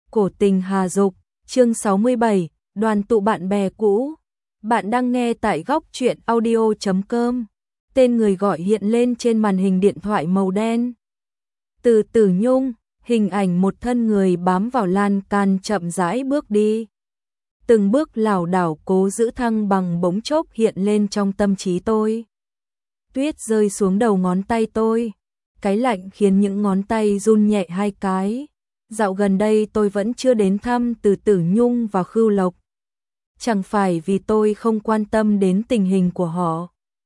Cổ tình Hà Dục, chương 67, đoàn tụ bạn bè cũ. Bạn đang nghe tại góc truyện audio.com. Tên người gọi hiện lên trên màn hình điện thoại màu đen. Từ Tử Nhung, hình ảnh một thân người bám vào lan can chậm rãi bước đi. Từng bước lảo đảo cố giữ thăng bằng bỗng chốc hiện lên trong tâm trí tôi. Tuyết rơi xuống đầu ngón tay tôi. Cái lạnh khiến những ngón tay run nhẹ hai cái. Dạo gần đây tôi vẫn chưa đến thăm Từ Tử Nhung và Khưu Lộc. Chẳng phải vì tôi không quan tâm đến tình hình của họ,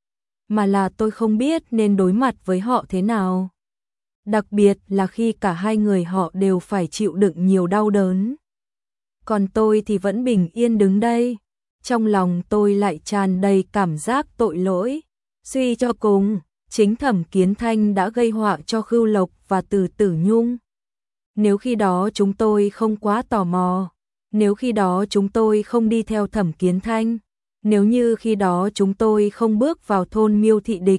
mà là tôi không biết nên đối mặt với họ thế nào. Đặc biệt là khi cả hai người họ đều phải chịu đựng nhiều đau đớn. Còn tôi thì vẫn bình yên đứng đây. Trong lòng tôi lại tràn đầy cảm giác tội lỗi. Suy cho cùng, chính Thẩm Kiến Thanh đã gây họa cho Khưu Lộc và Từ Tử Nhung. Nếu khi đó chúng tôi không quá tò mò, nếu khi đó chúng tôi không đi theo Thẩm Kiến Thanh, nếu như khi đó chúng tôi không bước vào thôn Miêu Thị Địch,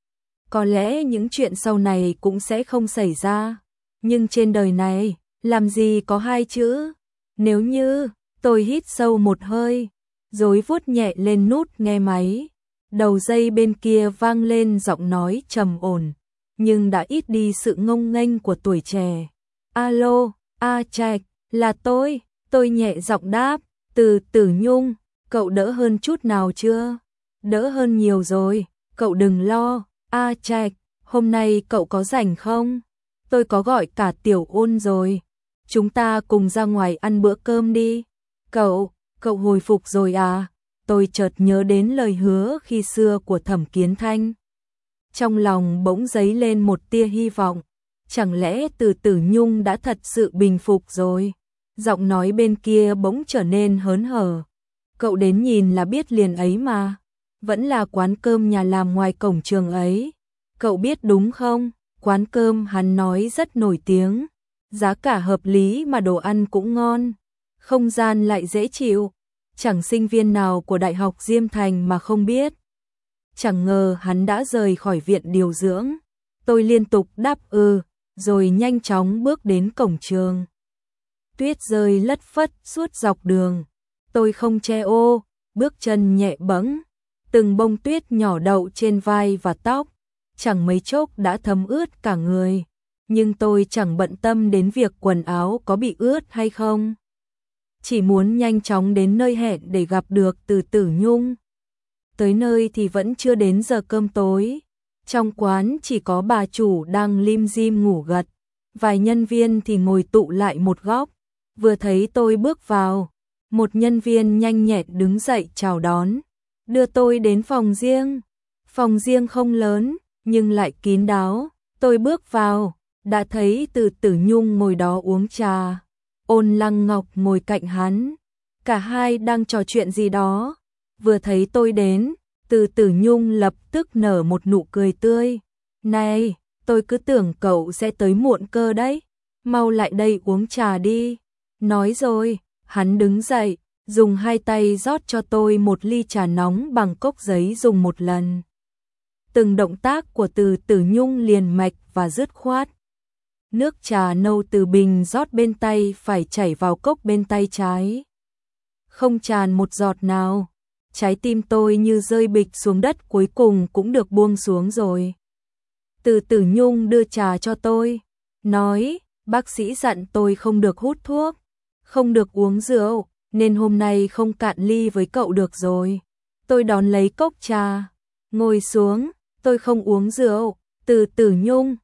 có lẽ những chuyện sau này cũng sẽ không xảy ra. Nhưng trên đời này, làm gì có hai chữ nếu như. Tôi hít sâu một hơi, rồi vuốt nhẹ lên nút nghe máy. Đầu dây bên kia vang lên giọng nói trầm ổn, nhưng đã ít đi sự ngông nghênh của tuổi trẻ. Alo, A Trạch, là tôi nhẹ giọng đáp. Từ Tử Nhung, cậu đỡ hơn chút nào chưa? Đỡ hơn nhiều rồi, cậu đừng lo. A Trạch, hôm nay cậu có rảnh không? Tôi có gọi cả Tiểu Ôn rồi. Chúng ta cùng ra ngoài ăn bữa cơm đi. Cậu hồi phục rồi à? Tôi chợt nhớ đến lời hứa khi xưa của Thẩm Kiến Thanh. Trong lòng bỗng dấy lên một tia hy vọng. Chẳng lẽ Từ Tử Nhung đã thật sự bình phục rồi? Giọng nói bên kia bỗng trở nên hớn hở. Cậu đến nhìn là biết liền ấy mà. Vẫn là quán cơm nhà làm ngoài cổng trường ấy. Cậu biết đúng không? Quán cơm hắn nói rất nổi tiếng. Giá cả hợp lý mà đồ ăn cũng ngon. Không gian lại dễ chịu. Chẳng sinh viên nào của Đại học Diêm Thành mà không biết. Chẳng ngờ hắn đã rời khỏi viện điều dưỡng. Tôi liên tục đáp rồi nhanh chóng bước đến cổng trường. Tuyết rơi lất phất suốt dọc đường. Tôi không che ô, bước chân nhẹ bẫng. Từng bông tuyết nhỏ đậu trên vai và tóc, chẳng mấy chốc đã thấm ướt cả người. Nhưng tôi chẳng bận tâm đến việc quần áo có bị ướt hay không. Chỉ muốn nhanh chóng đến nơi hẹn để gặp được Từ Tử Nhung. Tới nơi thì vẫn chưa đến giờ cơm tối. Trong quán chỉ có bà chủ đang lim dim ngủ gật. Vài nhân viên thì ngồi tụ lại một góc. Vừa thấy tôi bước vào, một nhân viên nhanh nhẹn đứng dậy chào đón, đưa tôi đến phòng riêng. Phòng riêng không lớn, nhưng lại kín đáo. Tôi bước vào, đã thấy Từ Tử Nhung ngồi đó uống trà. Ôn Lăng Ngọc ngồi cạnh hắn. Cả hai đang trò chuyện gì đó. Vừa thấy tôi đến, Từ Tử Nhung lập tức nở một nụ cười tươi. Này, tôi cứ tưởng cậu sẽ tới muộn cơ đấy. Mau lại đây uống trà đi. Nói rồi, hắn đứng dậy, dùng hai tay rót cho tôi một ly trà nóng bằng cốc giấy dùng một lần. Từng động tác của Từ Tử Nhung liền mạch và dứt khoát. Nước trà nâu từ bình rót bên tay phải chảy vào cốc bên tay trái. Không tràn một giọt nào. Trái tim tôi như rơi bịch xuống đất, cuối cùng cũng được buông xuống rồi. Từ Tử Nhung đưa trà cho tôi, nói, bác sĩ dặn tôi không được hút thuốc, không được uống rượu, nên hôm nay không cạn ly với cậu được rồi. Tôi đón lấy cốc trà, ngồi xuống. Tôi không uống rượu. Từ Tử Nhung,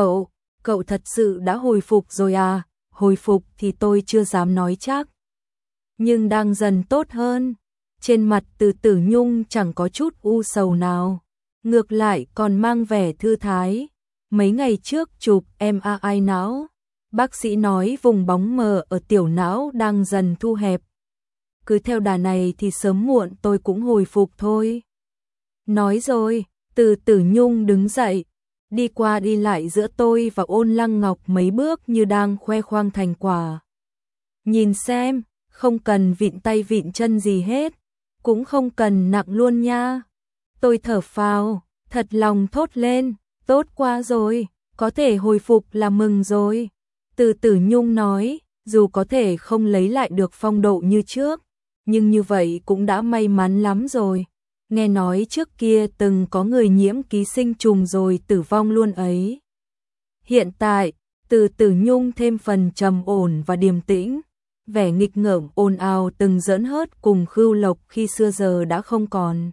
cậu thật sự đã hồi phục rồi à? Hồi phục thì tôi chưa dám nói chắc, nhưng đang dần tốt hơn. Trên mặt Từ Tử Nhung chẳng có chút u sầu nào, ngược lại còn mang vẻ thư thái. Mấy ngày trước chụp MRI não, bác sĩ nói vùng bóng mờ ở tiểu não đang dần thu hẹp. Cứ theo đà này thì sớm muộn tôi cũng hồi phục thôi. Nói rồi, Từ Tử Nhung đứng dậy, đi qua đi lại giữa tôi và Ôn Lăng Ngọc mấy bước như đang khoe khoang thành quả. Nhìn xem, không cần vịn tay vịn chân gì hết, cũng không cần nặng luôn nha. Tôi thở phào, thật lòng thốt lên, tốt quá rồi, có thể hồi phục là mừng rồi. Từ Tử Nhung nói, dù có thể không lấy lại được phong độ như trước, nhưng như vậy cũng đã may mắn lắm rồi. Nghe nói trước kia từng có người nhiễm ký sinh trùng rồi tử vong luôn ấy. Hiện tại, Từ Tử Nhung thêm phần trầm ổn và điềm tĩnh, vẻ nghịch ngợm ồn ào từng giỡn hớt cùng Khưu Lộc khi xưa giờ đã không còn.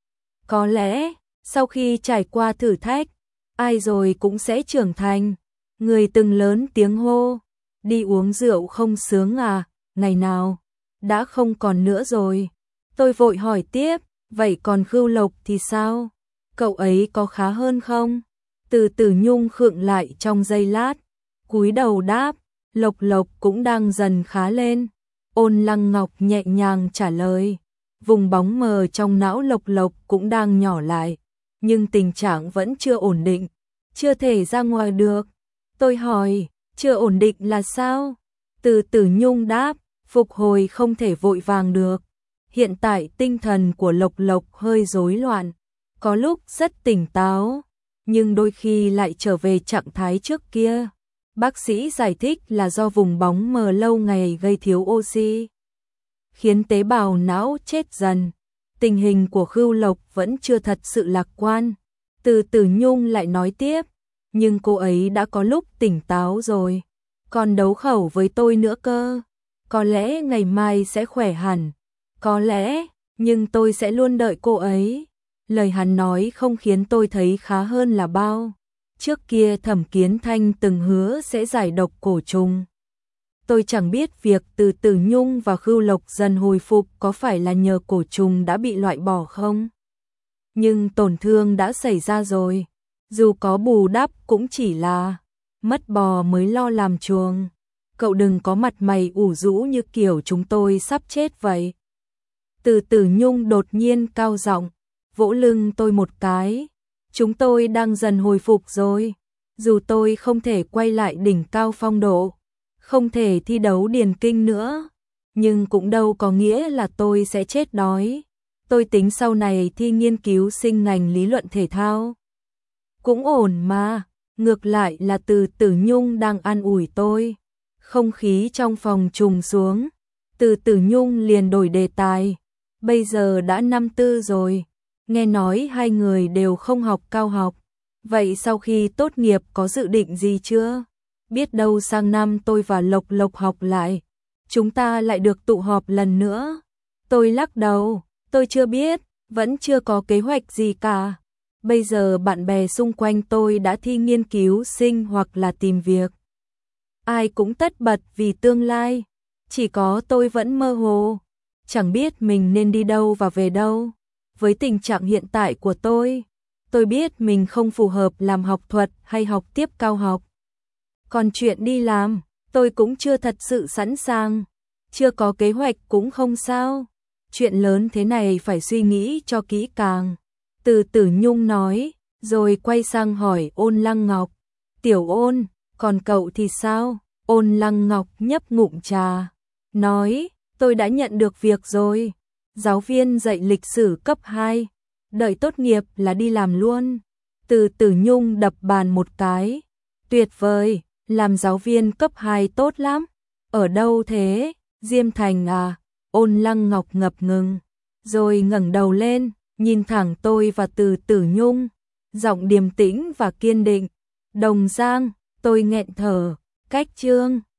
Có lẽ, sau khi trải qua thử thách, ai rồi cũng sẽ trưởng thành. Người từng lớn tiếng hô, đi uống rượu không sướng à, ngày nào, đã không còn nữa rồi. Tôi vội hỏi tiếp, vậy còn Khưu Lộc thì sao? Cậu ấy có khá hơn không? Từ Tử Nhung khựng lại trong giây lát, cúi đầu đáp, Lộc Lộc cũng đang dần khá lên. Ôn Lăng Ngọc nhẹ nhàng trả lời, vùng bóng mờ trong não Lộc Lộc cũng đang nhỏ lại, nhưng tình trạng vẫn chưa ổn định, chưa thể ra ngoài được. Tôi hỏi, chưa ổn định là sao? Từ Tử Nhung đáp, phục hồi không thể vội vàng được. Hiện tại tinh thần của Lộc Lộc hơi rối loạn, có lúc rất tỉnh táo, nhưng đôi khi lại trở về trạng thái trước kia. Bác sĩ giải thích là do vùng bóng mờ lâu ngày gây thiếu oxy, khiến tế bào não chết dần. Tình hình của Khưu Lộc vẫn chưa thật sự lạc quan. Từ Tử Nhung lại nói tiếp, nhưng cô ấy đã có lúc tỉnh táo rồi, còn đấu khẩu với tôi nữa cơ. Có lẽ ngày mai sẽ khỏe hẳn, có lẽ, nhưng tôi sẽ luôn đợi cô ấy. Lời hắn nói không khiến tôi thấy khá hơn là bao. Trước kia Thẩm Kiến Thanh từng hứa sẽ giải độc cổ trùng. Tôi chẳng biết việc Từ Tử Nhung và Khưu Lộc dần hồi phục có phải là nhờ cổ trùng đã bị loại bỏ không? Nhưng tổn thương đã xảy ra rồi, dù có bù đắp cũng chỉ là mất bò mới lo làm chuồng. Cậu đừng có mặt mày ủ rũ như kiểu chúng tôi sắp chết vậy. Từ Tử Nhung đột nhiên cao giọng, vỗ lưng tôi một cái. Chúng tôi đang dần hồi phục rồi. Dù tôi không thể quay lại đỉnh cao phong độ, không thể thi đấu điền kinh nữa, nhưng cũng đâu có nghĩa là tôi sẽ chết đói. Tôi tính sau này thi nghiên cứu sinh ngành lý luận thể thao. Cũng ổn mà, ngược lại là Từ Tử Nhung đang an ủi tôi. Không khí trong phòng trùng xuống, Từ Tử Nhung liền đổi đề tài. Bây giờ đã năm tư rồi, nghe nói hai người đều không học cao học. Vậy sau khi tốt nghiệp có dự định gì chưa? Biết đâu sang năm tôi và Lộc Lộc học lại, chúng ta lại được tụ họp lần nữa. Tôi lắc đầu, tôi chưa biết, vẫn chưa có kế hoạch gì cả. Bây giờ bạn bè xung quanh tôi đã thi nghiên cứu sinh hoặc là tìm việc. Ai cũng tất bật vì tương lai, chỉ có tôi vẫn mơ hồ, chẳng biết mình nên đi đâu và về đâu. Với tình trạng hiện tại của tôi biết mình không phù hợp làm học thuật hay học tiếp cao học. Còn chuyện đi làm, tôi cũng chưa thật sự sẵn sàng, chưa có kế hoạch cũng không sao. Chuyện lớn thế này phải suy nghĩ cho kỹ càng. Từ Tử Nhung nói, rồi quay sang hỏi Ôn Lăng Ngọc. Tiểu Ôn, còn cậu thì sao? Ôn Lăng Ngọc nhấp ngụm trà, nói, tôi đã nhận được việc rồi. Giáo viên dạy lịch sử cấp 2, đợi tốt nghiệp là đi làm luôn. Từ Tử Nhung đập bàn một cái, tuyệt vời, làm giáo viên cấp 2 tốt lắm. Ở đâu thế? Diêm Thành à? Ôn Lăng Ngọc ngập ngừng, rồi ngẩng đầu lên, nhìn thẳng tôi và Từ Tử Nhung, giọng điềm tĩnh và kiên định. Đồng Giang, tôi nghẹn thở, cách chương.